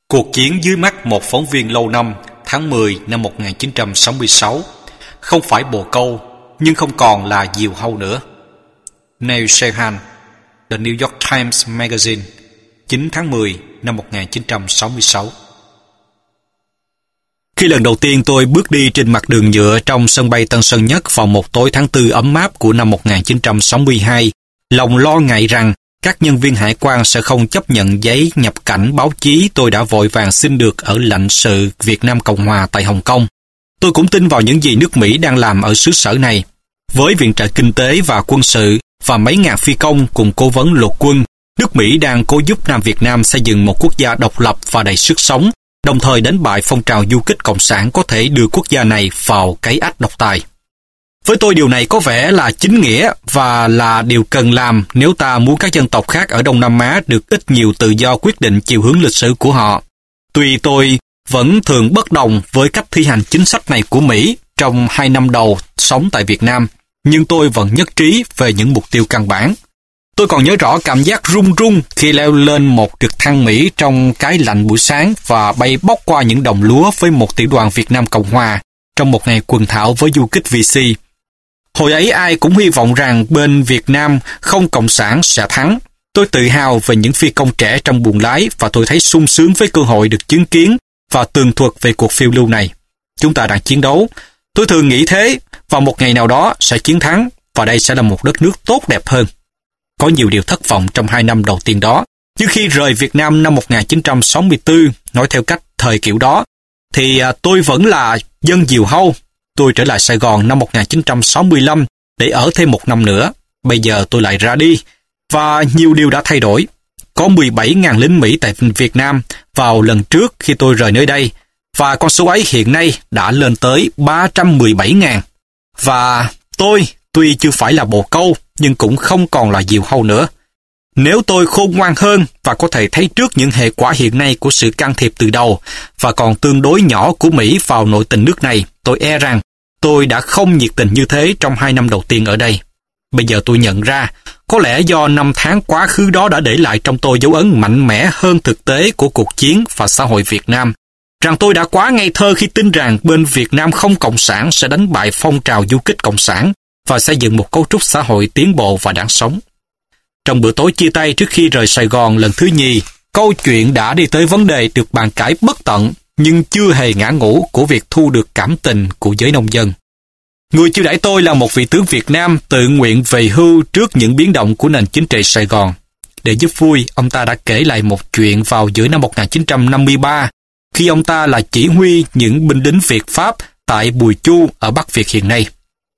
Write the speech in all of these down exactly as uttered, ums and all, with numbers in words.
Cuộc chiến dưới mắt một phóng viên lâu năm tháng mười năm một nghìn chín trăm sáu mươi sáu. Không phải bồ câu, nhưng không còn là diều hâu nữa. Neil Shehan, The New York Times Magazine, chín tháng mười năm một nghìn chín trăm sáu mươi sáu. Khi lần đầu tiên tôi bước đi trên mặt đường nhựa trong sân bay Tân Sơn Nhất vào một tối tháng tư ấm áp của năm một nghìn chín trăm sáu mươi hai, lòng lo ngại rằng các nhân viên hải quan sẽ không chấp nhận giấy nhập cảnh báo chí tôi đã vội vàng xin được ở lãnh sự Việt Nam Cộng Hòa tại Hồng Kông. Tôi cũng tin vào những gì nước Mỹ đang làm ở xứ sở này. Với viện trợ kinh tế và quân sự và mấy ngàn phi công cùng cố vấn lục quân, nước Mỹ đang cố giúp Nam Việt Nam xây dựng một quốc gia độc lập và đầy sức sống, đồng thời đánh bại phong trào du kích cộng sản có thể đưa quốc gia này vào cái ách độc tài. Với tôi điều này có vẻ là chính nghĩa và là điều cần làm nếu ta muốn các dân tộc khác ở Đông Nam Á được ít nhiều tự do quyết định chiều hướng lịch sử của họ. Tuy tôi vẫn thường bất đồng với cách thi hành chính sách này của Mỹ trong hai năm đầu sống tại Việt Nam, nhưng tôi vẫn nhất trí về những mục tiêu căn bản. Tôi còn nhớ rõ cảm giác run run khi leo lên một trực thăng Mỹ trong cái lạnh buổi sáng và bay bóc qua những đồng lúa với một tiểu đoàn Việt Nam Cộng Hòa trong một ngày quần thảo với du kích vê xê. Hồi ấy ai cũng hy vọng rằng bên Việt Nam không cộng sản sẽ thắng. Tôi tự hào về những phi công trẻ trong buồng lái và tôi thấy sung sướng với cơ hội được chứng kiến và tường thuật về cuộc phiêu lưu này. Chúng ta đang chiến đấu. Tôi thường nghĩ thế, vào một ngày nào đó sẽ chiến thắng và đây sẽ là một đất nước tốt đẹp hơn. Có nhiều điều thất vọng trong hai năm đầu tiên đó, nhưng khi rời Việt Nam năm một nghìn chín trăm sáu mươi tư, nói theo cách thời kiểu đó, thì tôi vẫn là dân diều hâu. Tôi trở lại Sài Gòn năm một nghìn chín trăm sáu mươi lăm để ở thêm một năm nữa. Bây giờ tôi lại ra đi, và nhiều điều đã thay đổi. Có mười bảy nghìn lính Mỹ tại Việt Nam vào lần trước khi tôi rời nơi đây, và con số ấy hiện nay đã lên tới ba trăm mười bảy nghìn. Và tôi, tuy chưa phải là bồ câu, nhưng cũng không còn là diều hâu nữa. Nếu tôi khôn ngoan hơn và có thể thấy trước những hệ quả hiện nay của sự can thiệp từ đầu và còn tương đối nhỏ của Mỹ vào nội tình nước này, tôi e rằng tôi đã không nhiệt tình như thế trong hai năm đầu tiên ở đây. Bây giờ tôi nhận ra, có lẽ do năm tháng quá khứ đó đã để lại trong tôi dấu ấn mạnh mẽ hơn thực tế của cuộc chiến và xã hội Việt Nam, rằng tôi đã quá ngây thơ khi tin rằng bên Việt Nam không cộng sản sẽ đánh bại phong trào du kích cộng sản và xây dựng một cấu trúc xã hội tiến bộ và đáng sống. Trong bữa tối chia tay trước khi rời Sài Gòn lần thứ nhì, câu chuyện đã đi tới vấn đề được bàn cãi bất tận nhưng chưa hề ngã ngũ của việc thu được cảm tình của giới nông dân. Người chiêu đãi tôi là một vị tướng Việt Nam tự nguyện về hưu trước những biến động của nền chính trị Sài Gòn. Để giúp vui, ông ta đã kể lại một chuyện vào giữa năm một nghìn chín trăm năm mươi ba, khi ông ta là chỉ huy những binh lính Việt Pháp tại Bùi Chu ở Bắc Việt hiện nay.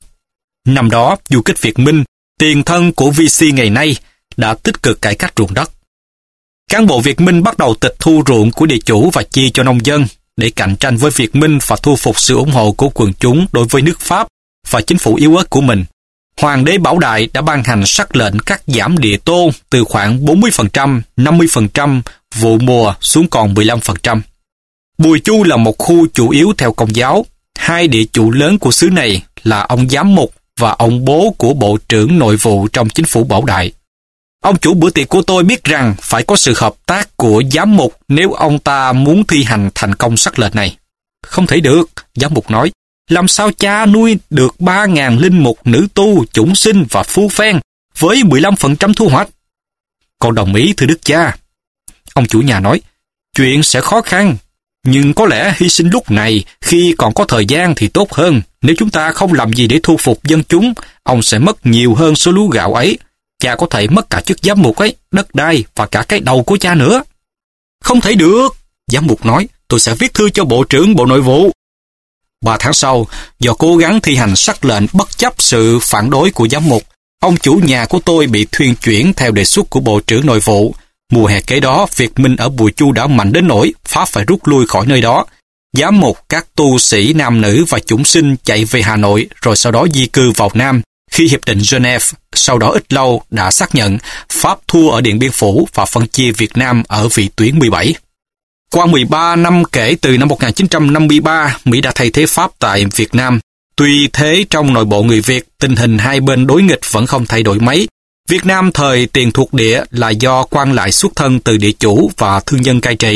Năm đó, du kích Việt Minh, tiền thân của vê xê ngày nay, đã tích cực cải cách ruộng đất. Cán bộ Việt Minh bắt đầu tịch thu ruộng của địa chủ và chia cho nông dân để cạnh tranh với Việt Minh và thu phục sự ủng hộ của quần chúng đối với nước Pháp và chính phủ yếu ớt của mình. Hoàng đế Bảo Đại đã ban hành sắc lệnh cắt giảm địa tô từ khoảng bốn mươi phần trăm, năm mươi phần trăm vụ mùa xuống còn mười lăm phần trăm. Bùi Chu là một khu chủ yếu theo Công giáo. Hai địa chủ lớn của xứ này là ông giám mục và ông bố của Bộ trưởng Nội vụ trong chính phủ Bảo Đại. Ông chủ bữa tiệc của tôi biết rằng phải có sự hợp tác của giám mục nếu ông ta muốn thi hành thành công sắc lệnh này. Không thể được, giám mục nói. Làm sao cha nuôi được ba nghìn linh mục nữ tu, chủng sinh và phu phen với mười lăm phần trăm thu hoạch? Con đồng ý thưa đức cha. Ông chủ nhà nói, chuyện sẽ khó khăn, nhưng có lẽ hy sinh lúc này khi còn có thời gian thì tốt hơn. Nếu chúng ta không làm gì để thu phục dân chúng, ông sẽ mất nhiều hơn số lúa gạo ấy. Cha có thể mất cả chức giám mục ấy, đất đai và cả cái đầu của cha nữa. Không thể được, giám mục nói, tôi sẽ viết thư cho Bộ trưởng Bộ Nội vụ. Ba tháng sau, do cố gắng thi hành sắc lệnh bất chấp sự phản đối của giám mục, ông chủ nhà của tôi bị thuyên chuyển theo đề xuất của Bộ trưởng Nội vụ. Mùa hè kế đó, Việt Minh ở Bùi Chu đã mạnh đến nỗi Pháp phải rút lui khỏi nơi đó. Giám mục, các tu sĩ nam nữ và chủng sinh chạy về Hà Nội rồi sau đó di cư vào Nam. Khi Hiệp định Geneva sau đó ít lâu đã xác nhận Pháp thua ở Điện Biên Phủ và phân chia Việt Nam ở vị tuyến mười bảy. Qua mười ba năm kể từ năm một nghìn chín trăm năm mươi ba, Mỹ đã thay thế Pháp tại Việt Nam. Tuy thế, trong nội bộ người Việt, tình hình hai bên đối nghịch vẫn không thay đổi mấy. Việt Nam thời tiền thuộc địa là do quan lại xuất thân từ địa chủ và thương nhân cai trị.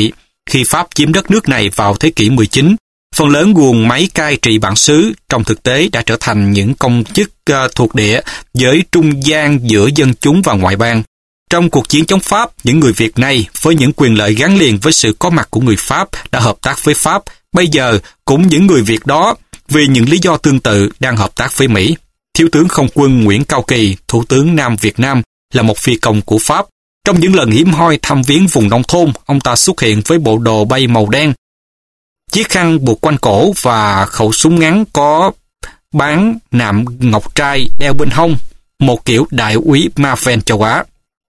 Khi Pháp chiếm đất nước này vào thế kỷ mười chín, phần lớn guồng máy cai trị bản xứ trong thực tế đã trở thành những công chức uh, thuộc địa với trung gian giữa dân chúng và ngoại bang. Trong cuộc chiến chống Pháp, những người Việt này với những quyền lợi gắn liền với sự có mặt của người Pháp đã hợp tác với Pháp. Bây giờ cũng những người Việt đó vì những lý do tương tự đang hợp tác với Mỹ. Thiếu tướng không quân Nguyễn Cao Kỳ, Thủ tướng Nam Việt Nam, là một phi công của Pháp. Trong những lần hiếm hoi thăm viếng vùng nông thôn, ông ta xuất hiện với bộ đồ bay màu đen, chiếc khăn buộc quanh cổ và khẩu súng ngắn có bán nạm ngọc trai đeo bên hông, một kiểu đại úy Marvel châu Á.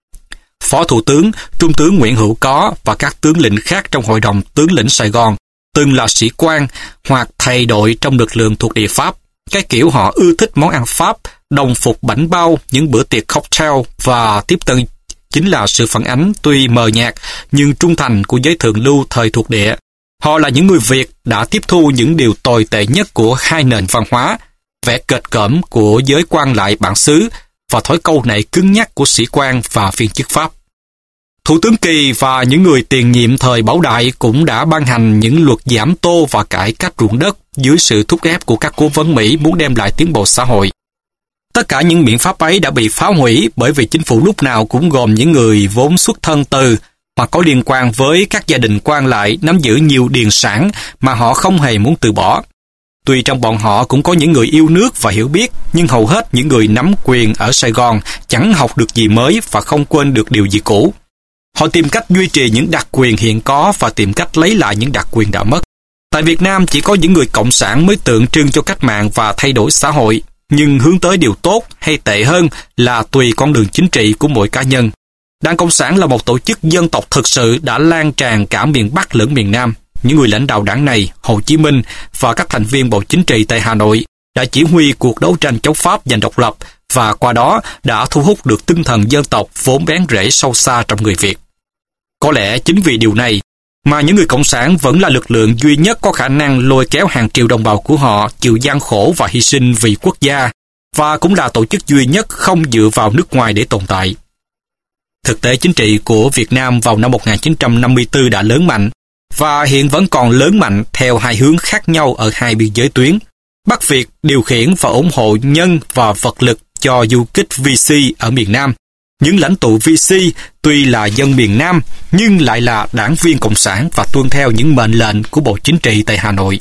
Phó Thủ tướng, Trung tướng Nguyễn Hữu Có và các tướng lĩnh khác trong Hội đồng tướng lĩnh Sài Gòn từng là sĩ quan hoặc thầy đội trong lực lượng thuộc địa Pháp. Cái kiểu họ ưa thích món ăn Pháp, đồng phục bảnh bao, những bữa tiệc cocktail và tiếp tân chính là sự phản ánh tuy mờ nhạt nhưng trung thành của giới thượng lưu thời thuộc địa. Họ là những người Việt đã tiếp thu những điều tồi tệ nhất của hai nền văn hóa, vẻ kệch cỡm của giới quan lại bản xứ và thói câu nệ cứng nhắc của sĩ quan và viên chức Pháp. Thủ tướng Kỳ và những người tiền nhiệm thời Bảo Đại cũng đã ban hành những luật giảm tô và cải cách ruộng đất dưới sự thúc ép của các cố vấn Mỹ muốn đem lại tiến bộ xã hội. Tất cả những biện pháp ấy đã bị phá hủy bởi vì chính phủ lúc nào cũng gồm những người vốn xuất thân từ hoặc có liên quan với các gia đình quan lại nắm giữ nhiều điền sản mà họ không hề muốn từ bỏ. Tuy trong bọn họ cũng có những người yêu nước và hiểu biết, nhưng hầu hết những người nắm quyền ở Sài Gòn chẳng học được gì mới và không quên được điều gì cũ. Họ tìm cách duy trì những đặc quyền hiện có và tìm cách lấy lại những đặc quyền đã mất. Tại Việt Nam chỉ có những người cộng sản mới tượng trưng cho cách mạng và thay đổi xã hội, nhưng hướng tới điều tốt hay tệ hơn là tùy con đường chính trị của mỗi cá nhân. Đảng Cộng sản là một tổ chức dân tộc thực sự đã lan tràn cả miền Bắc lẫn miền Nam. Những người lãnh đạo đảng này, Hồ Chí Minh và các thành viên Bộ Chính trị tại Hà Nội đã chỉ huy cuộc đấu tranh chống Pháp giành độc lập và qua đó đã thu hút được tinh thần dân tộc vốn bén rễ sâu xa trong người Việt. Có lẽ chính vì điều này mà những người Cộng sản vẫn là lực lượng duy nhất có khả năng lôi kéo hàng triệu đồng bào của họ chịu gian khổ và hy sinh vì quốc gia, và cũng là tổ chức duy nhất không dựa vào nước ngoài để tồn tại. Thực tế chính trị của Việt Nam vào năm một nghìn chín trăm năm mươi tư đã lớn mạnh, và hiện vẫn còn lớn mạnh theo hai hướng khác nhau ở hai biên giới tuyến. Bắc Việt điều khiển và ủng hộ nhân và vật lực cho du kích vê xê ở miền Nam. Những lãnh tụ vê xê tuy là dân miền Nam nhưng lại là đảng viên Cộng sản và tuân theo những mệnh lệnh của Bộ Chính trị tại Hà Nội.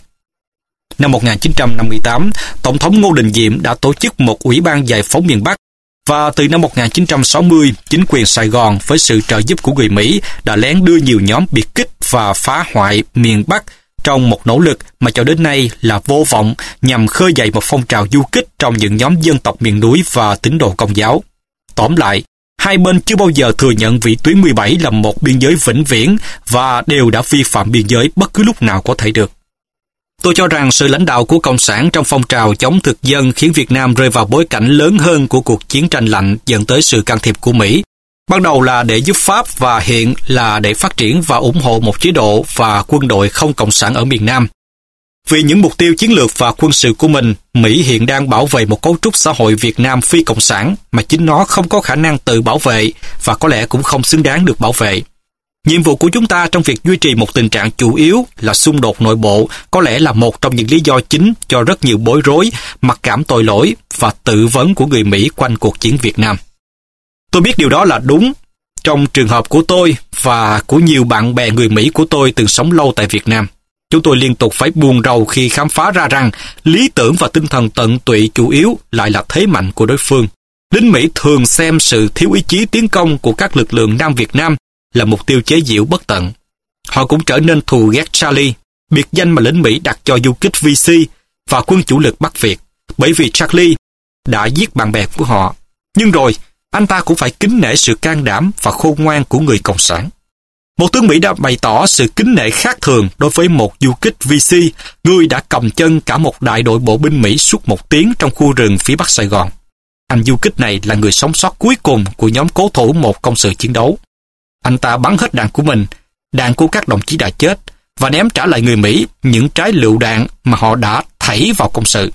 Năm một nghìn chín trăm năm mươi tám, Tổng thống Ngô Đình Diệm đã tổ chức một ủy ban giải phóng miền Bắc, và từ năm một nghìn chín trăm sáu mươi, chính quyền Sài Gòn với sự trợ giúp của người Mỹ đã lén đưa nhiều nhóm biệt kích và phá hoại miền Bắc trong một nỗ lực mà cho đến nay là vô vọng nhằm khơi dậy một phong trào du kích trong những nhóm dân tộc miền núi và tín đồ Công giáo. Tóm lại, hai bên chưa bao giờ thừa nhận vĩ tuyến mười bảy là một biên giới vĩnh viễn và đều đã vi phạm biên giới bất cứ lúc nào có thể được. Tôi cho rằng sự lãnh đạo của Cộng sản trong phong trào chống thực dân khiến Việt Nam rơi vào bối cảnh lớn hơn của cuộc chiến tranh lạnh dẫn tới sự can thiệp của Mỹ. Ban đầu là để giúp Pháp và hiện là để phát triển và ủng hộ một chế độ và quân đội không cộng sản ở miền Nam. Vì những mục tiêu chiến lược và quân sự của mình, Mỹ hiện đang bảo vệ một cấu trúc xã hội Việt Nam phi cộng sản mà chính nó không có khả năng tự bảo vệ và có lẽ cũng không xứng đáng được bảo vệ. Nhiệm vụ của chúng ta trong việc duy trì một tình trạng chủ yếu là xung đột nội bộ có lẽ là một trong những lý do chính cho rất nhiều bối rối, mặc cảm tội lỗi và tự vấn của người Mỹ quanh cuộc chiến Việt Nam. Tôi biết điều đó là đúng trong trường hợp của tôi và của nhiều bạn bè người Mỹ của tôi từng sống lâu tại Việt Nam. Chúng tôi liên tục phải buồn rầu khi khám phá ra rằng lý tưởng và tinh thần tận tụy chủ yếu lại là thế mạnh của đối phương. Lính Mỹ thường xem sự thiếu ý chí tiến công của các lực lượng Nam Việt Nam là mục tiêu chế giễu bất tận. Họ cũng trở nên thù ghét Charlie, biệt danh mà lính Mỹ đặt cho du kích vê xê và quân chủ lực Bắc Việt, bởi vì Charlie đã giết bạn bè của họ. Nhưng rồi, anh ta cũng phải kính nể sự can đảm và khôn ngoan của người Cộng sản. Một tướng Mỹ đã bày tỏ sự kính nể khác thường đối với một du kích vê xê, người đã cầm chân cả một đại đội bộ binh Mỹ suốt một tiếng trong khu rừng phía Bắc Sài Gòn. Anh du kích này là người sống sót cuối cùng của nhóm cố thủ một công sự chiến đấu. Anh ta bắn hết đạn của mình, đạn của các đồng chí đã chết, và ném trả lại người Mỹ những trái lựu đạn mà họ đã thảy vào công sự.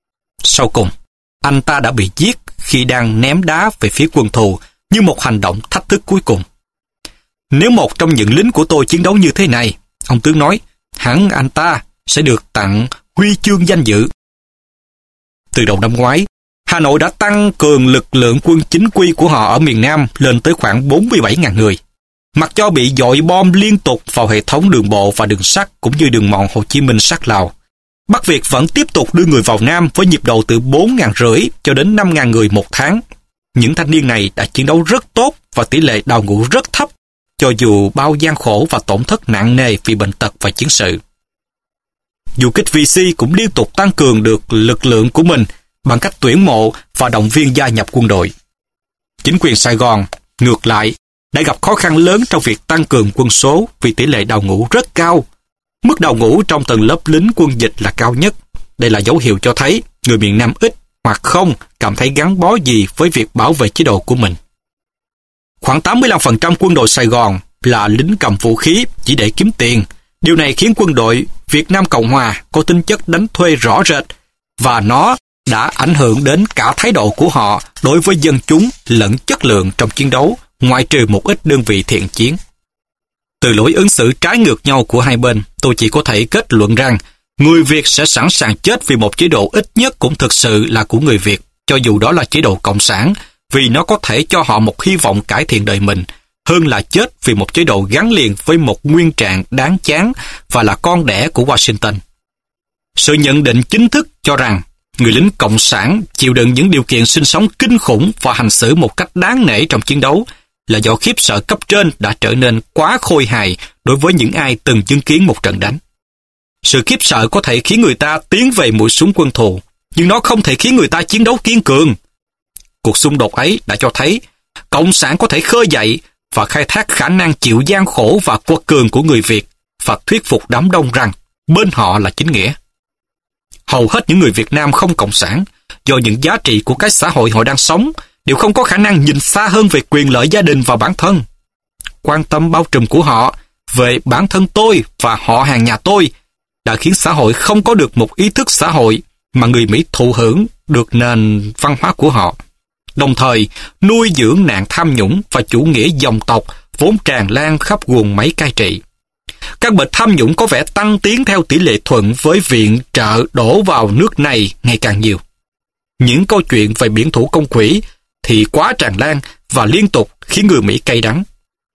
Sau cùng, anh ta đã bị giết khi đang ném đá về phía quân thù như một hành động thách thức cuối cùng. Nếu một trong những lính của tôi chiến đấu như thế này, Ông tướng nói, hẳn anh ta sẽ được tặng huy chương danh dự. Từ đầu năm ngoái, Hà Nội đã tăng cường lực lượng quân chính quy của họ ở miền Nam lên tới khoảng bốn mươi bảy nghìn người. Mặc cho bị dội bom liên tục vào hệ thống đường bộ và đường sắt cũng như đường mòn Hồ Chí Minh sát Lào, Bắc Việt vẫn tiếp tục đưa người vào Nam với nhịp độ từ bốn nghìn rưỡi cho đến năm nghìn người một tháng. Những thanh niên này đã chiến đấu rất tốt và tỷ lệ đào ngũ rất thấp, cho dù bao gian khổ và tổn thất nặng nề vì bệnh tật và chiến sự. Du kích vê xê cũng liên tục tăng cường được lực lượng của mình bằng cách tuyển mộ và động viên gia nhập quân đội. Chính quyền Sài Gòn, ngược lại, đã gặp khó khăn lớn trong việc tăng cường quân số vì tỷ lệ đào ngũ rất cao. Mức đào ngũ trong tầng lớp lính quân dịch là cao nhất. Đây là dấu hiệu cho thấy người miền Nam ít hoặc không cảm thấy gắn bó gì với việc bảo vệ chế độ của mình. Khoảng tám mươi lăm phần trăm quân đội Sài Gòn là lính cầm vũ khí chỉ để kiếm tiền. Điều này khiến quân đội Việt Nam Cộng Hòa có tính chất đánh thuê rõ rệt, và nó đã ảnh hưởng đến cả thái độ của họ đối với dân chúng lẫn chất lượng trong chiến đấu, ngoại trừ một ít đơn vị thiện chiến. Từ lối ứng xử trái ngược nhau của hai bên, tôi chỉ có thể kết luận rằng người Việt sẽ sẵn sàng chết vì một chế độ ít nhất cũng thực sự là của người Việt, cho dù đó là chế độ cộng sản, vì nó có thể cho họ một hy vọng cải thiện đời mình, hơn là chết vì một chế độ gắn liền với một nguyên trạng đáng chán và là con đẻ của Washington. Sự nhận định chính thức cho rằng người lính cộng sản chịu đựng những điều kiện sinh sống kinh khủng và hành xử một cách đáng nể trong chiến đấu là do khiếp sợ cấp trên đã trở nên quá khôi hài đối với những ai từng chứng kiến một trận đánh. Sự khiếp sợ có thể khiến người ta tiến về mũi súng quân thù, nhưng nó không thể khiến người ta chiến đấu kiên cường. Cuộc xung đột ấy đã cho thấy cộng sản có thể khơi dậy và khai thác khả năng chịu gian khổ và quật cường của người Việt và thuyết phục đám đông rằng bên họ là chính nghĩa. Hầu hết những người Việt Nam không cộng sản, do những giá trị của cái xã hội họ đang sống, đều không có khả năng nhìn xa hơn về quyền lợi gia đình và bản thân. Quan tâm bao trùm của họ về bản thân tôi và họ hàng nhà tôi đã khiến xã hội không có được một ý thức xã hội mà người Mỹ thụ hưởng được nền văn hóa của họ, đồng thời nuôi dưỡng nạn tham nhũng và chủ nghĩa dòng tộc vốn tràn lan khắp guồng máy cai trị. Các bệnh tham nhũng có vẻ tăng tiến theo tỷ lệ thuận với viện trợ đổ vào nước này ngày càng nhiều. Những câu chuyện về biển thủ công quỹ thì quá tràn lan và liên tục khiến người Mỹ cay đắng.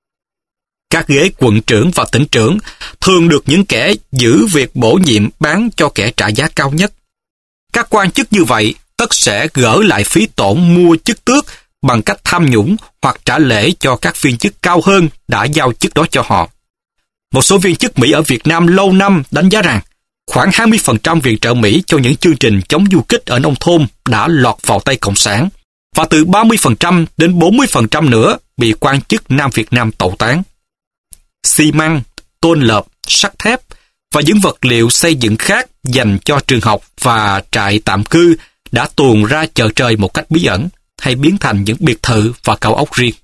Các ghế quận trưởng và tỉnh trưởng thường được những kẻ giữ việc bổ nhiệm bán cho kẻ trả giá cao nhất. Các quan chức như vậy tất sẽ gỡ lại phí tổn mua chức tước bằng cách tham nhũng hoặc trả lễ cho các viên chức cao hơn đã giao chức đó cho họ. Một số viên chức Mỹ ở Việt Nam lâu năm đánh giá rằng khoảng hai mươi phần trăm viện trợ Mỹ cho những chương trình chống du kích ở nông thôn đã lọt vào tay Cộng sản, và từ ba mươi phần trăm đến bốn mươi phần trăm nữa bị quan chức Nam Việt Nam tẩu tán. Xi măng, tôn lợp, sắt thép và những vật liệu xây dựng khác dành cho trường học và trại tạm cư đã tuồn ra chợ trời một cách bí ẩn, hay biến thành những biệt thự và cao ốc riêng.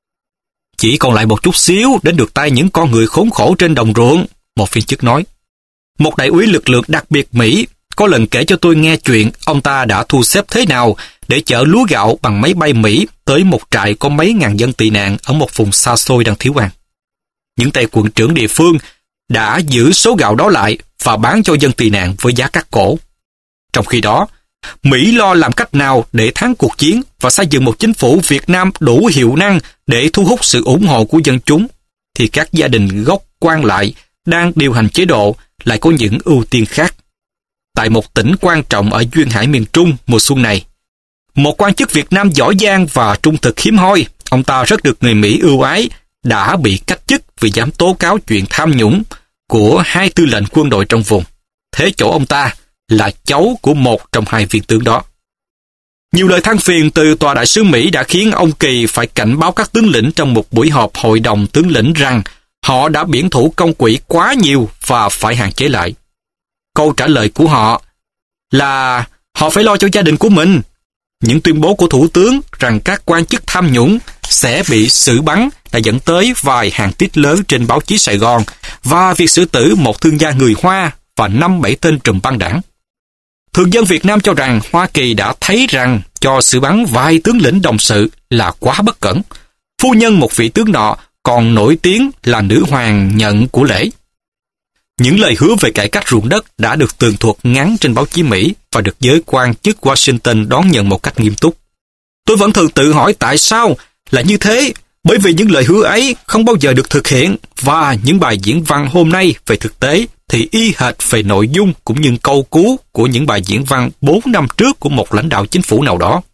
Chỉ còn lại một chút xíu đến được tay những con người khốn khổ trên đồng ruộng, một viên chức nói. Một đại úy lực lượng đặc biệt Mỹ có lần kể cho tôi nghe chuyện ông ta đã thu xếp thế nào để chở lúa gạo bằng máy bay Mỹ tới một trại có mấy ngàn dân tị nạn ở một vùng xa xôi đang thiếu ăn. Những tay quận trưởng địa phương đã giữ số gạo đó lại và bán cho dân tị nạn với giá cắt cổ. Trong khi đó, Mỹ lo làm cách nào để thắng cuộc chiến và xây dựng một chính phủ Việt Nam đủ hiệu năng để thu hút sự ủng hộ của dân chúng, thì các gia đình gốc quan lại đang điều hành chế độ lại có những ưu tiên khác. Tại một tỉnh quan trọng ở duyên hải miền Trung mùa xuân này, một quan chức Việt Nam giỏi giang và trung thực hiếm hoi, ông ta rất được người Mỹ ưu ái, đã bị cách chức vì dám tố cáo chuyện tham nhũng của hai tư lệnh quân đội trong vùng. Thế chỗ ông ta là cháu của một trong hai viên tướng đó. Nhiều lời than phiền từ tòa đại sứ Mỹ đã khiến ông Kỳ phải cảnh báo các tướng lĩnh trong một buổi họp hội đồng tướng lĩnh rằng họ đã biển thủ công quỹ quá nhiều và phải hạn chế lại. Câu trả lời của họ là họ phải lo cho gia đình của mình. Những tuyên bố của thủ tướng rằng các quan chức tham nhũng sẽ bị xử bắn đã dẫn tới vài hàng tít lớn trên báo chí Sài Gòn và việc xử tử một thương gia người Hoa và năm bảy tên trùm băng đảng. Thường dân Việt Nam cho rằng Hoa Kỳ đã thấy rằng cho xử bắn vài tướng lĩnh đồng sự là quá bất cẩn. Phu nhân một vị tướng nọ còn nổi tiếng là nữ hoàng nhận của lễ. Những lời hứa về cải cách ruộng đất đã được tường thuật ngắn trên báo chí Mỹ và được giới quan chức Washington đón nhận một cách nghiêm túc. Tôi vẫn thường tự hỏi tại sao là như thế, bởi vì những lời hứa ấy không bao giờ được thực hiện, và những bài diễn văn hôm nay về thực tế thì y hệt về nội dung cũng như câu cú của những bài diễn văn bốn năm trước của một lãnh đạo chính phủ nào đó.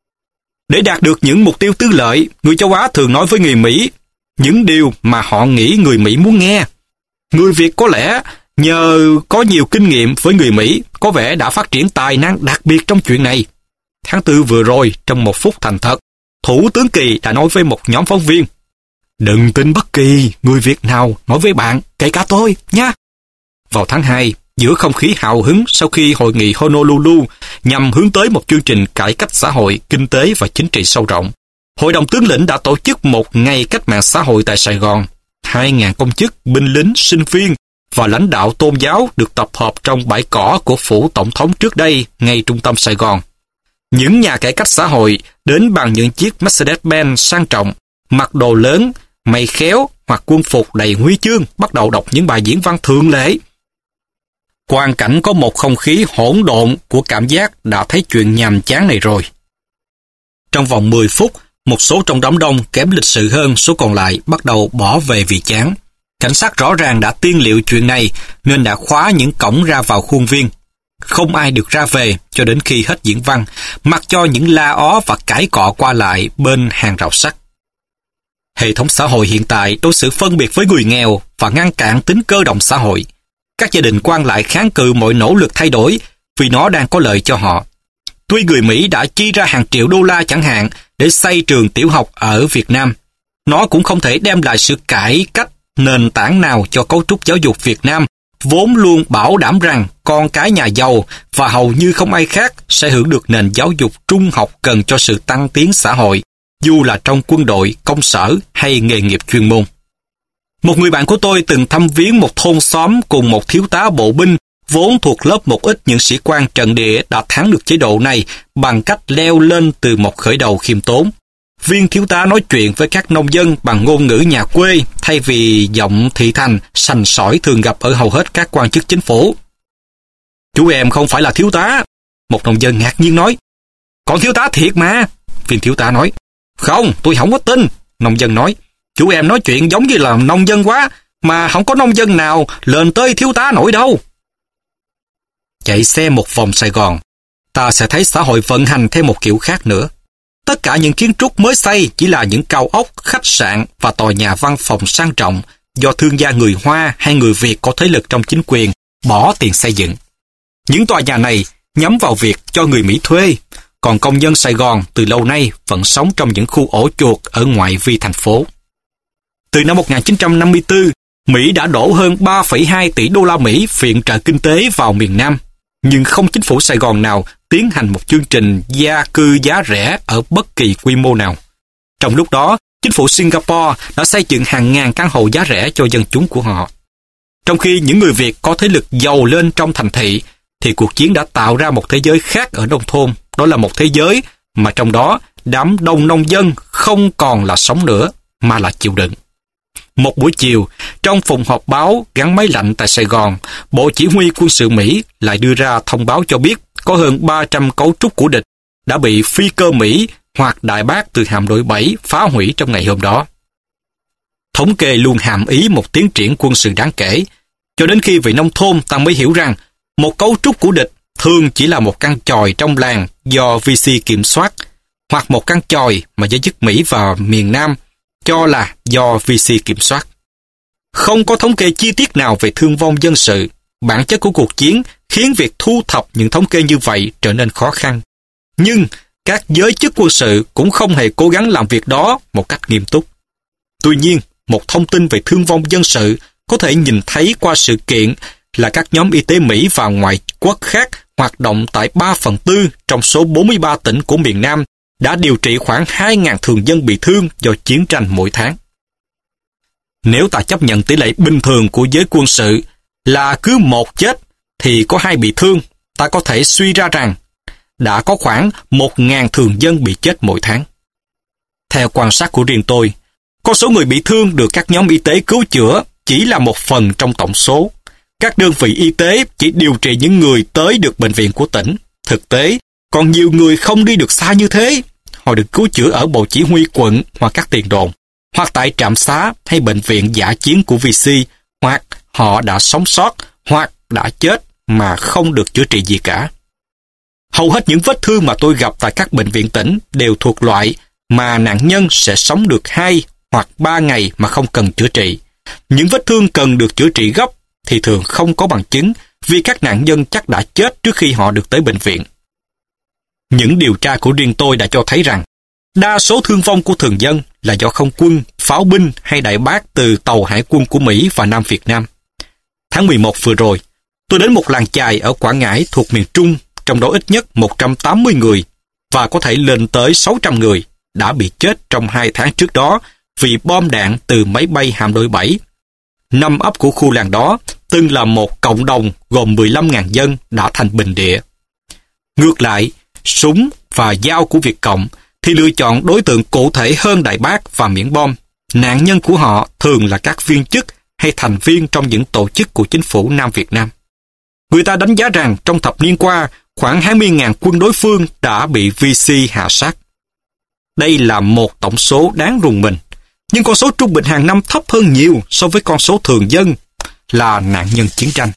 Để đạt được những mục tiêu tư lợi, người châu Á thường nói với người Mỹ những điều mà họ nghĩ người Mỹ muốn nghe. Người Việt có lẽ nhờ có nhiều kinh nghiệm với người Mỹ có vẻ đã phát triển tài năng đặc biệt trong chuyện này. Tháng tư vừa rồi, trong một phút thành thật, Thủ tướng Kỳ đã nói với một nhóm phóng viên: "Đừng tin bất kỳ người Việt nào nói với bạn, kể cả tôi, nha." Vào tháng hai, giữa không khí hào hứng sau khi hội nghị Honolulu nhằm hướng tới một chương trình cải cách xã hội, kinh tế và chính trị sâu rộng, Hội đồng tướng lĩnh đã tổ chức một ngày cách mạng xã hội tại Sài Gòn. Hai ngàn công chức, binh lính, sinh viên và lãnh đạo tôn giáo được tập hợp trong bãi cỏ của phủ tổng thống trước đây, ngay trung tâm Sài Gòn. Những nhà cải cách xã hội đến bằng những chiếc Mercedes-Benz sang trọng, mặc đồ lớn, mày khéo hoặc quân phục đầy huy chương, bắt đầu đọc những bài diễn văn thường lệ. Quang cảnh có một không khí hỗn độn của cảm giác đã thấy chuyện nhàm chán này rồi. Trong vòng mười phút, một số trong đám đông kém lịch sự hơn số còn lại bắt đầu bỏ về vì chán. Cảnh sát rõ ràng đã tiên liệu chuyện này nên đã khóa những cổng ra vào khuôn viên. Không ai được ra về cho đến khi hết diễn văn, mặc cho những la ó và cãi cọ qua lại bên hàng rào sắt. Hệ thống xã hội hiện tại đối xử phân biệt với người nghèo và ngăn cản tính cơ động xã hội. Các gia đình quan lại kháng cự mọi nỗ lực thay đổi vì nó đang có lợi cho họ. Tuy người Mỹ đã chi ra hàng triệu đô la chẳng hạn để xây trường tiểu học ở Việt Nam, nó cũng không thể đem lại sự cải cách nền tảng nào cho cấu trúc giáo dục Việt Nam, vốn luôn bảo đảm rằng con cái nhà giàu và hầu như không ai khác sẽ hưởng được nền giáo dục trung học cần cho sự tăng tiến xã hội, dù là trong quân đội, công sở hay nghề nghiệp chuyên môn. Một người bạn của tôi từng thăm viếng một thôn xóm cùng một thiếu tá bộ binh vốn thuộc lớp một ít những sĩ quan trận địa đã thắng được chế độ này bằng cách leo lên từ một khởi đầu khiêm tốn. Viên thiếu tá nói chuyện với các nông dân bằng ngôn ngữ nhà quê thay vì giọng thị thành sành sỏi thường gặp ở hầu hết các quan chức chính phủ. "Chú em không phải là thiếu tá," một nông dân ngạc nhiên nói. "Còn thiếu tá thiệt mà," viên thiếu tá nói. "Không, tôi không có tin," nông dân nói. "Chú em nói chuyện giống như là nông dân quá, mà không có nông dân nào lên tới thiếu tá nổi đâu." Chạy xe một vòng Sài Gòn, ta sẽ thấy xã hội vận hành theo một kiểu khác nữa. Tất cả những kiến trúc mới xây chỉ là những cao ốc, khách sạn và tòa nhà văn phòng sang trọng do thương gia người Hoa hay người Việt có thế lực trong chính quyền bỏ tiền xây dựng. Những tòa nhà này nhắm vào việc cho người Mỹ thuê, còn công dân Sài Gòn từ lâu nay vẫn sống trong những khu ổ chuột ở ngoại vi thành phố. Từ năm một nghìn chín trăm năm mươi tư, Mỹ đã đổ hơn ba phẩy hai tỷ đô la Mỹ viện trợ kinh tế vào miền Nam, nhưng không chính phủ Sài Gòn nào tiến hành một chương trình gia cư giá rẻ ở bất kỳ quy mô nào. Trong lúc đó, chính phủ Singapore đã xây dựng hàng ngàn căn hộ giá rẻ cho dân chúng của họ. Trong khi những người Việt có thế lực giàu lên trong thành thị, thì cuộc chiến đã tạo ra một thế giới khác ở nông thôn. Đó là một thế giới mà trong đó đám đông nông dân không còn là sống nữa, mà là chịu đựng. Một buổi chiều, trong phòng họp báo gắn máy lạnh tại Sài Gòn, Bộ Chỉ huy quân sự Mỹ lại đưa ra thông báo cho biết có hơn ba trăm cấu trúc của địch đã bị phi cơ Mỹ hoặc đại bác từ hạm đội bảy phá hủy trong ngày hôm đó. Thống kê luôn hàm ý một tiến triển quân sự đáng kể, cho đến khi về nông thôn ta mới hiểu rằng một cấu trúc của địch thường chỉ là một căn chòi trong làng do vê xê kiểm soát, hoặc một căn chòi mà giới chức Mỹ và miền Nam cho là do vê xê kiểm soát. Không có thống kê chi tiết nào về thương vong dân sự. Bản chất của cuộc chiến khiến việc thu thập những thống kê như vậy trở nên khó khăn. Nhưng các giới chức quân sự cũng không hề cố gắng làm việc đó một cách nghiêm túc. Tuy nhiên, một thông tin về thương vong dân sự có thể nhìn thấy qua sự kiện là các nhóm y tế Mỹ và ngoại quốc khác hoạt động tại ba phần tư trong số bốn mươi ba tỉnh của miền Nam đã điều trị khoảng hai nghìn thường dân bị thương do chiến tranh mỗi tháng. Nếu ta chấp nhận tỷ lệ bình thường của giới quân sự là cứ một chết thì có hai bị thương, ta có thể suy ra rằng đã có khoảng một nghìn thường dân bị chết mỗi tháng. Theo quan sát của riêng tôi, con số người bị thương được các nhóm y tế cứu chữa chỉ là một phần trong tổng số. Các đơn vị y tế chỉ điều trị những người tới được bệnh viện của tỉnh. Thực tế, còn nhiều người không đi được xa như thế. Họ được cứu chữa ở bộ chỉ huy quận hoặc các tiền đồn, hoặc tại trạm xá hay bệnh viện dã chiến của vê xê, hoặc họ đã sống sót, hoặc đã chết mà không được chữa trị gì cả. Hầu hết những vết thương mà tôi gặp tại các bệnh viện tỉnh đều thuộc loại mà nạn nhân sẽ sống được hai hoặc ba ngày mà không cần chữa trị. Những vết thương cần được chữa trị gấp thì thường không có bằng chứng vì các nạn nhân chắc đã chết trước khi họ được tới bệnh viện. Những điều tra của riêng tôi đã cho thấy rằng đa số thương vong của thường dân là do không quân, pháo binh hay đại bác từ tàu hải quân của Mỹ và Nam Việt Nam. Tháng mười một vừa rồi, tôi đến một làng chài ở Quảng Ngãi thuộc miền Trung, trong đó ít nhất một trăm tám mươi người và có thể lên tới sáu trăm người đã bị chết trong hai tháng trước đó vì bom đạn từ máy bay hạm đội bảy. Năm ấp của khu làng đó từng là một cộng đồng gồm mười lăm nghìn dân đã thành bình địa. Ngược lại, súng và dao của Việt Cộng thì lựa chọn đối tượng cụ thể hơn đại bác và miễn bom. Nạn nhân của họ thường là các viên chức hay thành viên trong những tổ chức của chính phủ Nam Việt Nam. Người ta đánh giá rằng trong thập niên qua, khoảng hai mươi nghìn quân đối phương đã bị vê xê hạ sát. Đây là một tổng số đáng rùng mình, nhưng con số trung bình hàng năm thấp hơn nhiều so với con số thường dân là nạn nhân chiến tranh.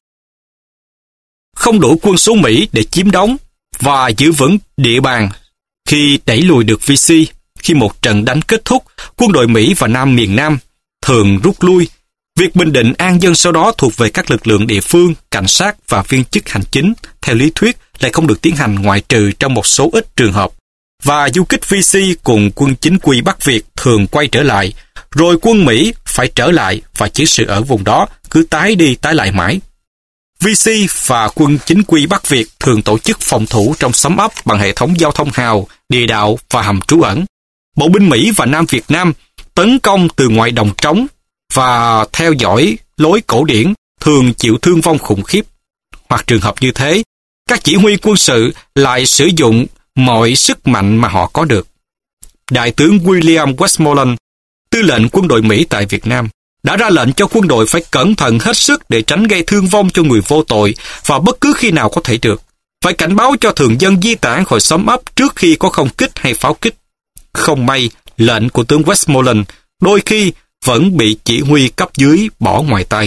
Không đủ quân số Mỹ để chiếm đóng và giữ vững địa bàn khi đẩy lùi được vê xê. Khi một trận đánh kết thúc, quân đội Mỹ và Nam miền Nam thường rút lui. Việc bình định an dân sau đó thuộc về các lực lượng địa phương, cảnh sát và viên chức hành chính, theo lý thuyết lại không được tiến hành ngoại trừ trong một số ít trường hợp. Và du kích vê xê cùng quân chính quy Bắc Việt thường quay trở lại, rồi quân Mỹ phải trở lại và chiến sự ở vùng đó cứ tái đi tái lại mãi. vê xê và quân chính quy Bắc Việt thường tổ chức phòng thủ trong xóm ấp bằng hệ thống giao thông hào, địa đạo và hầm trú ẩn. Bộ binh Mỹ và Nam Việt Nam tấn công từ ngoài đồng trống và theo dõi lối cổ điển thường chịu thương vong khủng khiếp. Hoặc trường hợp như thế, các chỉ huy quân sự lại sử dụng mọi sức mạnh mà họ có được. Đại tướng William Westmoreland, tư lệnh quân đội Mỹ tại Việt Nam, đã ra lệnh cho quân đội phải cẩn thận hết sức để tránh gây thương vong cho người vô tội và bất cứ khi nào có thể được. Phải cảnh báo cho thường dân di tản khỏi xóm ấp trước khi có không kích hay pháo kích. Không may, lệnh của tướng Westmoreland đôi khi vẫn bị chỉ huy cấp dưới bỏ ngoài tay.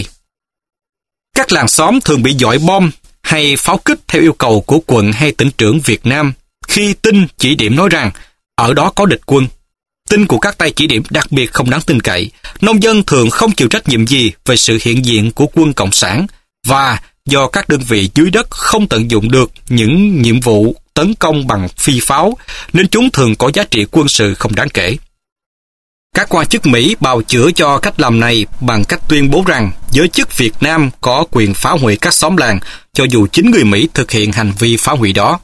Các làng xóm thường bị dội bom hay pháo kích theo yêu cầu của quận hay tỉnh trưởng Việt Nam khi tin chỉ điểm nói rằng ở đó có địch quân. Tin của các tay chỉ điểm đặc biệt không đáng tin cậy. Nông dân thường không chịu trách nhiệm gì về sự hiện diện của quân Cộng sản và do các đơn vị dưới đất không tận dụng được những nhiệm vụ tấn công bằng phi pháo nên chúng thường có giá trị quân sự không đáng kể. Các quan chức Mỹ bào chữa cho cách làm này bằng cách tuyên bố rằng giới chức Việt Nam có quyền phá hủy các xóm làng cho dù chính người Mỹ thực hiện hành vi phá hủy đó.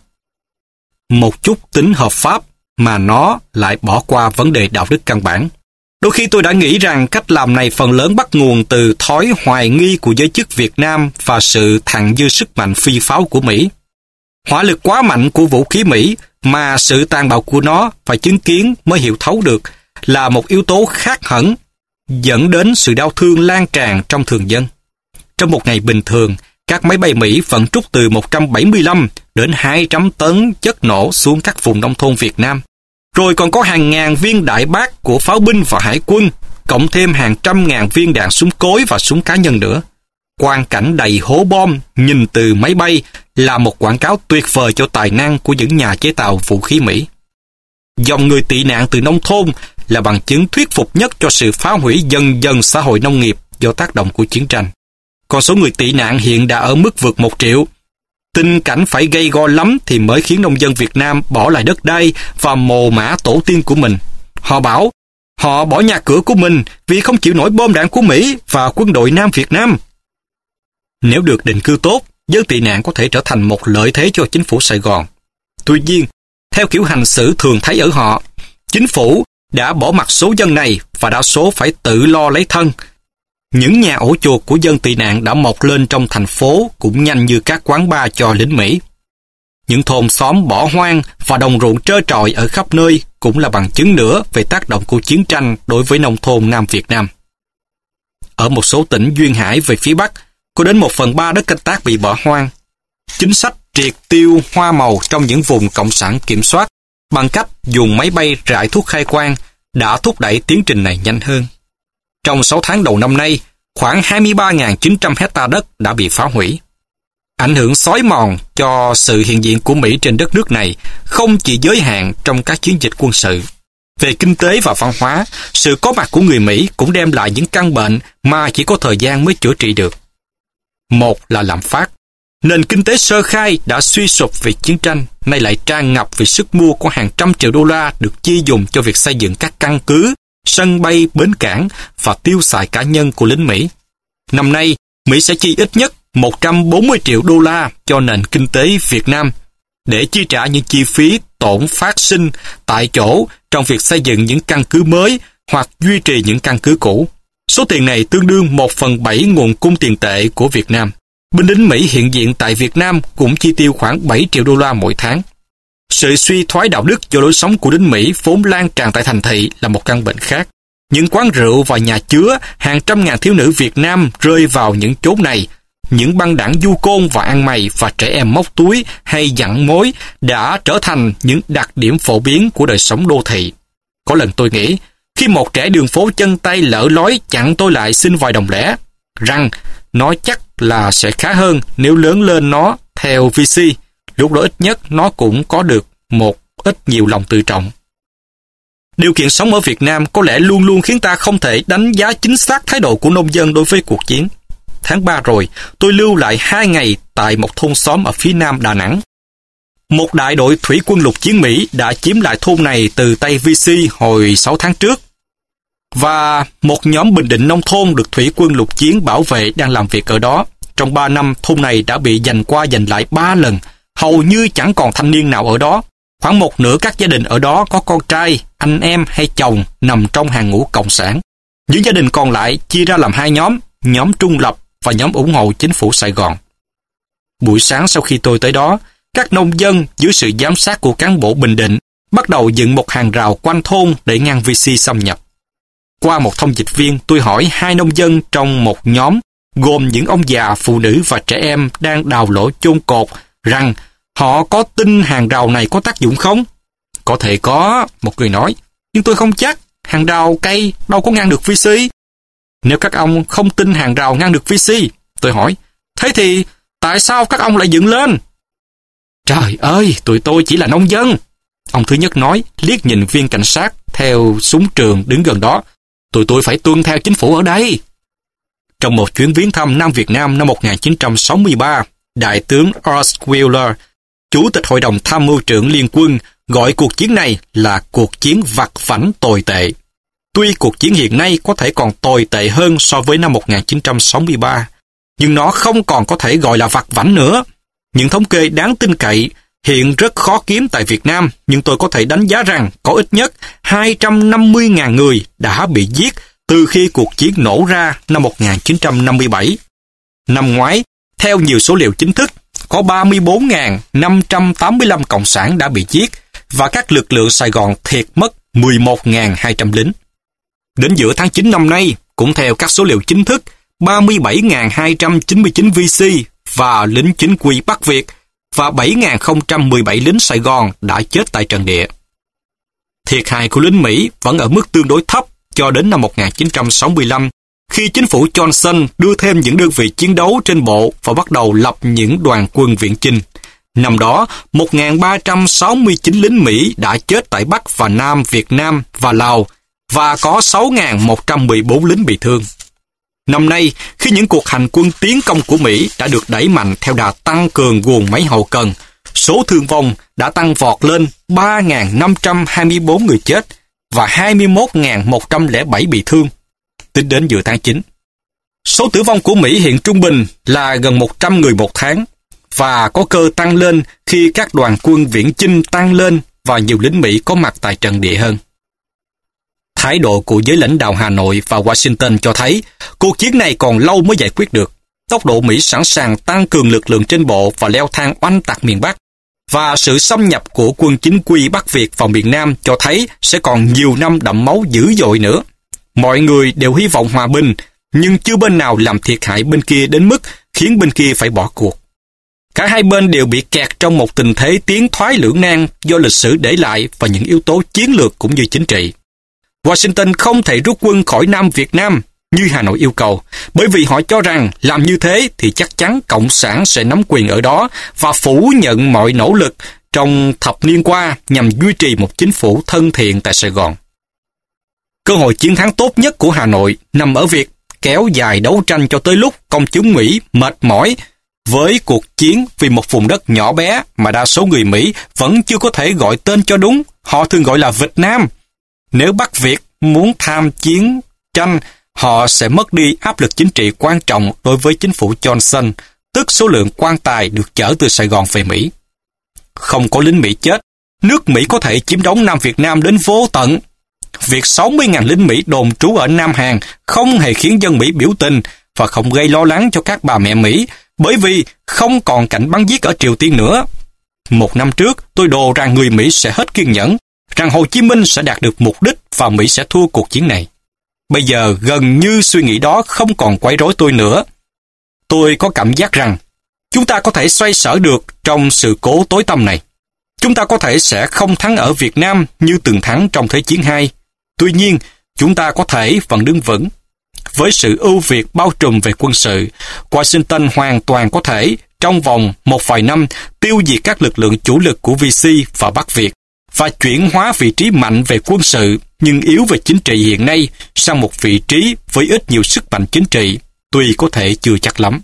Một chút tính hợp pháp mà nó lại bỏ qua vấn đề đạo đức căn bản. Đôi khi tôi đã nghĩ rằng cách làm này phần lớn bắt nguồn từ thói hoài nghi của giới chức Việt Nam và sự thặng dư sức mạnh phi pháo của Mỹ. Hỏa lực quá mạnh của vũ khí Mỹ mà sự tàn bạo của nó phải chứng kiến mới hiểu thấu được là một yếu tố khác hẳn dẫn đến sự đau thương lan tràn trong thường dân. Trong một ngày bình thường, các máy bay Mỹ vận trút từ một trăm bảy mươi lăm đến hai trăm tấn chất nổ xuống các vùng nông thôn Việt Nam. Rồi còn có hàng ngàn viên đại bác của pháo binh và hải quân, cộng thêm hàng trăm ngàn viên đạn súng cối và súng cá nhân nữa. Quang cảnh đầy hố bom nhìn từ máy bay là một quảng cáo tuyệt vời cho tài năng của những nhà chế tạo vũ khí Mỹ. Dòng người tị nạn từ nông thôn là bằng chứng thuyết phục nhất cho sự phá hủy dần dần xã hội nông nghiệp do tác động của chiến tranh. Con số người tị nạn hiện đã ở mức vượt một triệu. Tình cảnh phải gây go lắm thì mới khiến nông dân Việt Nam bỏ lại đất đai và mồ mả tổ tiên của mình. Họ bảo họ bỏ nhà cửa của mình vì không chịu nổi bom đạn của Mỹ và quân đội Nam Việt Nam. Nếu được định cư tốt, dân tị nạn có thể trở thành một lợi thế cho chính phủ Sài Gòn. Tuy nhiên, theo kiểu hành xử thường thấy ở họ, chính phủ đã bỏ mặc số dân này và đa số phải tự lo lấy thân. Những nhà ổ chuột của dân tị nạn đã mọc lên trong thành phố cũng nhanh như các quán bar cho lính Mỹ. Những thôn xóm bỏ hoang và đồng ruộng trơ trọi ở khắp nơi cũng là bằng chứng nữa về tác động của chiến tranh đối với nông thôn Nam Việt Nam. Ở một số tỉnh duyên hải về phía Bắc, có đến một phần ba đất canh tác bị bỏ hoang. Chính sách triệt tiêu hoa màu trong những vùng cộng sản kiểm soát bằng cách dùng máy bay rải thuốc khai quang đã thúc đẩy tiến trình này nhanh hơn. Trong sáu tháng đầu năm nay, khoảng hai mươi ba nghìn chín trăm hectare đất đã bị phá hủy. Ảnh hưởng xói mòn cho sự hiện diện của Mỹ trên đất nước này không chỉ giới hạn trong các chiến dịch quân sự. Về kinh tế và văn hóa, sự có mặt của người Mỹ cũng đem lại những căn bệnh mà chỉ có thời gian mới chữa trị được. Một là lạm phát. Nền kinh tế sơ khai đã suy sụp vì chiến tranh, nay lại tràn ngập vì sức mua của hàng trăm triệu đô la được chi dùng cho việc xây dựng các căn cứ, sân bay, bến cảng và tiêu xài cá nhân của lính Mỹ. Năm nay, Mỹ sẽ chi ít nhất một trăm bốn mươi triệu đô la cho nền kinh tế Việt Nam để chi trả những chi phí tổn phát sinh tại chỗ trong việc xây dựng những căn cứ mới hoặc duy trì những căn cứ cũ. Số tiền này tương đương một phần bảy nguồn cung tiền tệ của Việt Nam. Binh lính Mỹ hiện diện tại Việt Nam cũng chi tiêu khoảng bảy triệu đô la mỗi tháng. Sự suy thoái đạo đức do lối sống của lính Mỹ vốn lan tràn tại thành thị là một căn bệnh khác. Những quán rượu và nhà chứa, hàng trăm ngàn thiếu nữ Việt Nam rơi vào những chốn này. Những băng đảng du côn và ăn mày và trẻ em móc túi hay dặn mối đã trở thành những đặc điểm phổ biến của đời sống đô thị. Có lần tôi nghĩ, khi một trẻ đường phố chân tay lỡ lói chặn tôi lại xin vài đồng lẻ, rằng nó chắc là sẽ khá hơn nếu lớn lên nó theo vê xê, lúc đó ít nhất nó cũng có được một ít nhiều lòng tự trọng. Điều kiện sống ở Việt Nam có lẽ luôn luôn khiến ta không thể đánh giá chính xác thái độ của nông dân đối với cuộc chiến. Tháng ba rồi, tôi lưu lại hai ngày tại một thôn xóm ở phía nam Đà Nẵng. Một đại đội thủy quân lục chiến Mỹ đã chiếm lại thôn này từ tay vê xê hồi sáu tháng trước. Và một nhóm bình định nông thôn được thủy quân lục chiến bảo vệ đang làm việc ở đó. Trong ba năm, thôn này đã bị giành qua giành lại ba lần, hầu như chẳng còn thanh niên nào ở đó. Khoảng một nửa các gia đình ở đó có con trai, anh em hay chồng nằm trong hàng ngũ cộng sản. Những gia đình còn lại chia ra làm hai nhóm, nhóm trung lập và nhóm ủng hộ chính phủ Sài Gòn. Buổi sáng sau khi tôi tới đó, các nông dân dưới sự giám sát của cán bộ Bình Định bắt đầu dựng một hàng rào quanh thôn để ngăn vê xê xâm nhập. Qua một thông dịch viên, tôi hỏi hai nông dân trong một nhóm gồm những ông già, phụ nữ và trẻ em đang đào lỗ chôn cột rằng họ có tin hàng rào này có tác dụng không? Có thể có, một người nói, nhưng tôi không chắc, hàng rào cây đâu có ngăn được vê xê. Nếu các ông không tin hàng rào ngăn được vê xê, tôi hỏi, thế thì tại sao các ông lại dựng lên? Trời ơi, tụi tôi chỉ là nông dân. Ông thứ nhất nói, liếc nhìn viên cảnh sát theo súng trường đứng gần đó. Tụi tôi phải tuân theo chính phủ ở đây. Trong một chuyến viếng thăm Nam Việt Nam năm một nghìn chín trăm sáu mươi ba, Đại tướng Ernst Wheeler, Chủ tịch Hội đồng Tham mưu trưởng Liên quân, gọi cuộc chiến này là cuộc chiến vặt vãnh tồi tệ. Tuy cuộc chiến hiện nay có thể còn tồi tệ hơn so với năm một nghìn chín trăm sáu mươi ba, nhưng nó không còn có thể gọi là vặt vãnh nữa. Những thống kê đáng tin cậy hiện rất khó kiếm tại Việt Nam, nhưng tôi có thể đánh giá rằng có ít nhất hai trăm năm mươi nghìn người đã bị giết từ khi cuộc chiến nổ ra năm một nghìn chín trăm năm mươi bảy. Năm ngoái, theo nhiều số liệu chính thức, có ba mươi bốn nghìn năm trăm tám mươi lăm cộng sản đã bị giết và các lực lượng Sài Gòn thiệt mất mười một nghìn hai trăm lính. Đến giữa tháng chín năm nay, cũng theo các số liệu chính thức, ba mươi bảy nghìn hai trăm chín mươi chín vê xê và lính chính quy Bắc Việt và bảy nghìn không trăm mười bảy lính Sài Gòn đã chết tại trận địa. Thiệt hại của lính Mỹ vẫn ở mức tương đối thấp cho đến năm một nghìn chín trăm sáu mươi lăm, khi chính phủ Johnson đưa thêm những đơn vị chiến đấu trên bộ và bắt đầu lập những đoàn quân viễn chinh. Năm đó, một nghìn ba trăm sáu mươi chín lính Mỹ đã chết tại Bắc và Nam Việt Nam và Lào, và có sáu nghìn một trăm mười bốn lính bị thương. Năm nay, khi những cuộc hành quân tiến công của Mỹ đã được đẩy mạnh theo đà tăng cường nguồn máy hậu cần, số thương vong đã tăng vọt lên ba nghìn năm trăm hai mươi bốn người chết và hai mươi mốt nghìn một trăm lẻ bảy bị thương, tính đến giữa tháng chín. Số tử vong của Mỹ hiện trung bình là gần một trăm người một tháng, và có cơ tăng lên khi các đoàn quân viễn chinh tăng lên và nhiều lính Mỹ có mặt tại trận địa hơn. Thái độ của giới lãnh đạo Hà Nội và Washington cho thấy cuộc chiến này còn lâu mới giải quyết được. Tốc độ Mỹ sẵn sàng tăng cường lực lượng trên bộ và leo thang oanh tạc miền Bắc, và sự xâm nhập của quân chính quy Bắc Việt vào miền Nam cho thấy sẽ còn nhiều năm đẫm máu dữ dội nữa. Mọi người đều hy vọng hòa bình, nhưng chưa bên nào làm thiệt hại bên kia đến mức khiến bên kia phải bỏ cuộc. Cả hai bên đều bị kẹt trong một tình thế tiến thoái lưỡng nan do lịch sử để lại và những yếu tố chiến lược cũng như chính trị. Washington không thể rút quân khỏi Nam Việt Nam như Hà Nội yêu cầu, bởi vì họ cho rằng làm như thế thì chắc chắn Cộng sản sẽ nắm quyền ở đó và phủ nhận mọi nỗ lực trong thập niên qua nhằm duy trì một chính phủ thân thiện tại Sài Gòn. Cơ hội chiến thắng tốt nhất của Hà Nội nằm ở việc kéo dài đấu tranh cho tới lúc công chúng Mỹ mệt mỏi với cuộc chiến vì một vùng đất nhỏ bé mà đa số người Mỹ vẫn chưa có thể gọi tên cho đúng. Họ thường gọi là Việt Nam. Nếu Bắc Việt muốn tham chiến tranh, họ sẽ mất đi áp lực chính trị quan trọng đối với chính phủ Johnson, tức số lượng quan tài được chở từ Sài Gòn về Mỹ. Không có lính Mỹ chết, nước Mỹ có thể chiếm đóng Nam Việt Nam đến vô tận. Việc sáu mươi nghìn lính Mỹ đồn trú ở Nam Hàn không hề khiến dân Mỹ biểu tình và không gây lo lắng cho các bà mẹ Mỹ, bởi vì không còn cảnh bắn giết ở Triều Tiên nữa. Một năm trước, tôi đồ rằng người Mỹ sẽ hết kiên nhẫn, rằng Hồ Chí Minh sẽ đạt được mục đích và Mỹ sẽ thua cuộc chiến này. Bây giờ gần như suy nghĩ đó không còn quấy rối tôi nữa. Tôi có cảm giác rằng chúng ta có thể xoay sở được trong sự cố tối tăm này. Chúng ta có thể sẽ không thắng ở Việt Nam như từng thắng trong Thế chiến hai. Tuy nhiên, chúng ta có thể vẫn đứng vững. Với sự ưu việt bao trùm về quân sự, Washington hoàn toàn có thể, trong vòng một vài năm, tiêu diệt các lực lượng chủ lực của vê xê và Bắc Việt và chuyển hóa vị trí mạnh về quân sự nhưng yếu về chính trị hiện nay sang một vị trí với ít nhiều sức mạnh chính trị, tuy có thể chưa chắc lắm.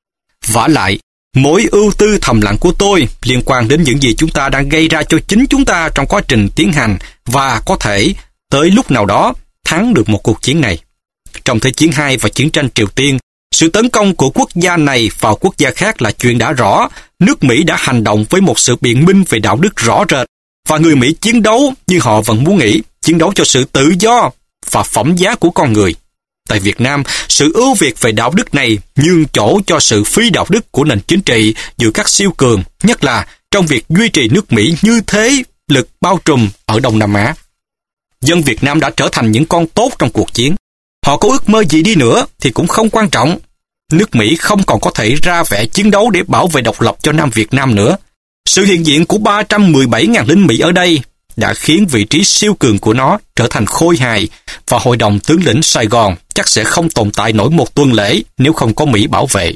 Vả lại, mối ưu tư thầm lặng của tôi liên quan đến những gì chúng ta đang gây ra cho chính chúng ta trong quá trình tiến hành và có thể, tới lúc nào đó, thắng được một cuộc chiến này. Trong Thế chiến hai và chiến tranh Triều Tiên, sự tấn công của quốc gia này vào quốc gia khác là chuyện đã rõ. Nước Mỹ đã hành động với một sự biện minh về đạo đức rõ rệt, và người Mỹ chiến đấu như họ vẫn muốn nghĩ, chiến đấu cho sự tự do và phẩm giá của con người. Tại Việt Nam, sự ưu việt về đạo đức này nhường chỗ cho sự phi đạo đức của nền chính trị giữa các siêu cường, nhất là trong việc duy trì nước Mỹ như thế lực bao trùm ở Đông Nam Á. Dân Việt Nam đã trở thành những con tốt trong cuộc chiến. Họ có ước mơ gì đi nữa thì cũng không quan trọng. Nước Mỹ không còn có thể ra vẻ chiến đấu để bảo vệ độc lập cho Nam Việt Nam nữa. Sự hiện diện của ba trăm mười bảy nghìn lính Mỹ ở đây đã khiến vị trí siêu cường của nó trở thành khôi hài, và Hội đồng tướng lĩnh Sài Gòn chắc sẽ không tồn tại nổi một tuần lễ nếu không có Mỹ bảo vệ.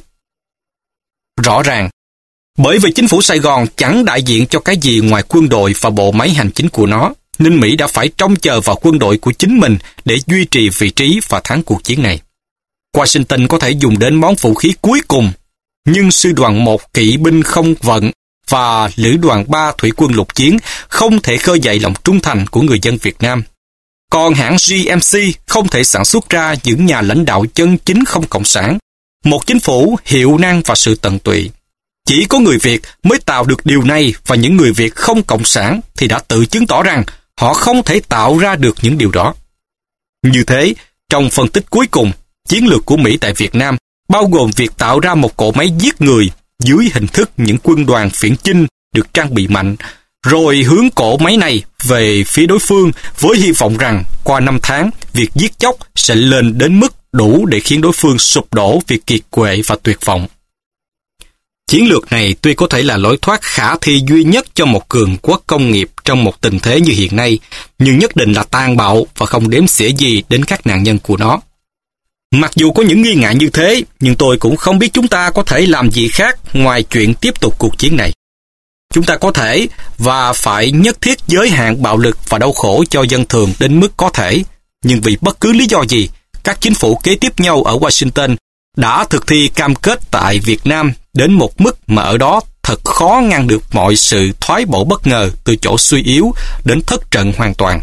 Rõ ràng, bởi vì chính phủ Sài Gòn chẳng đại diện cho cái gì ngoài quân đội và bộ máy hành chính của nó, nên Mỹ đã phải trông chờ vào quân đội của chính mình để duy trì vị trí và thắng cuộc chiến này. Washington có thể dùng đến món vũ khí cuối cùng, nhưng sư đoàn một kỵ binh không vận và lữ đoàn ba thủy quân lục chiến không thể khơi dậy lòng trung thành của người dân Việt Nam. Còn hãng giê em xê không thể sản xuất ra những nhà lãnh đạo chân chính không cộng sản, một chính phủ hiệu năng và sự tận tụy. Chỉ có người Việt mới tạo được điều này, và những người Việt không cộng sản thì đã tự chứng tỏ rằng họ không thể tạo ra được những điều đó. Như thế, trong phân tích cuối cùng, chiến lược của Mỹ tại Việt Nam bao gồm việc tạo ra một cỗ máy giết người dưới hình thức những quân đoàn phiển chinh được trang bị mạnh, rồi hướng cỗ máy này về phía đối phương với hy vọng rằng qua năm tháng, việc giết chóc sẽ lên đến mức đủ để khiến đối phương sụp đổ vì kiệt quệ và tuyệt vọng. Chiến lược này tuy có thể là lối thoát khả thi duy nhất cho một cường quốc công nghiệp trong một tình thế như hiện nay, nhưng nhất định là tàn bạo và không đếm xỉa gì đến các nạn nhân của nó. Mặc dù có những nghi ngại như thế, nhưng tôi cũng không biết chúng ta có thể làm gì khác ngoài chuyện tiếp tục cuộc chiến này. Chúng ta có thể và phải nhất thiết giới hạn bạo lực và đau khổ cho dân thường đến mức có thể, nhưng vì bất cứ lý do gì, các chính phủ kế tiếp nhau ở Washington đã thực thi cam kết tại Việt Nam đến một mức mà ở đó thật khó ngăn được mọi sự thoái bộ bất ngờ từ chỗ suy yếu đến thất trận hoàn toàn.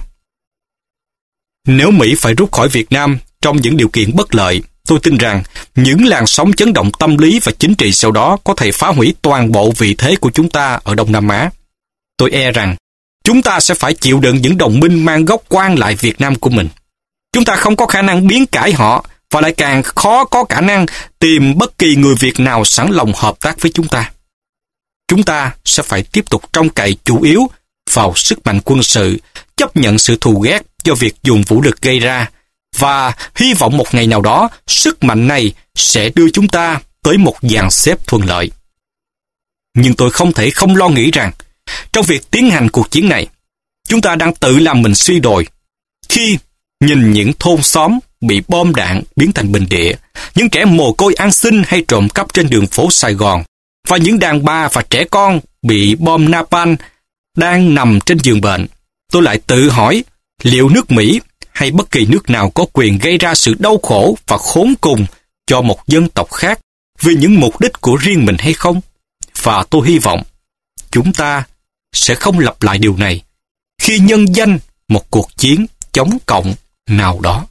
Nếu Mỹ phải rút khỏi Việt Nam trong những điều kiện bất lợi, tôi tin rằng những làn sóng chấn động tâm lý và chính trị sau đó có thể phá hủy toàn bộ vị thế của chúng ta ở Đông Nam Á. Tôi e rằng chúng ta sẽ phải chịu đựng những đồng minh mang gốc quan lại Việt Nam của mình. Chúng ta không có khả năng biến cải họ, và lại càng khó có khả năng tìm bất kỳ người Việt nào sẵn lòng hợp tác với chúng ta. Chúng ta sẽ phải tiếp tục trông cậy chủ yếu vào sức mạnh quân sự, chấp nhận sự thù ghét do việc dùng vũ lực gây ra, và hy vọng một ngày nào đó sức mạnh này sẽ đưa chúng ta tới một dàn xếp thuận lợi. Nhưng tôi không thể không lo nghĩ rằng, trong việc tiến hành cuộc chiến này, chúng ta đang tự làm mình suy đồi. Khi nhìn những thôn xóm bị bom đạn biến thành bình địa, những kẻ mồ côi ăn xin hay trộm cắp trên đường phố Sài Gòn, và những đàn bà và trẻ con bị bom napalm đang nằm trên giường bệnh, tôi lại tự hỏi liệu nước Mỹ hay bất kỳ nước nào có quyền gây ra sự đau khổ và khốn cùng cho một dân tộc khác vì những mục đích của riêng mình hay không? Và tôi hy vọng chúng ta sẽ không lặp lại điều này khi nhân danh một cuộc chiến chống cộng nào đó.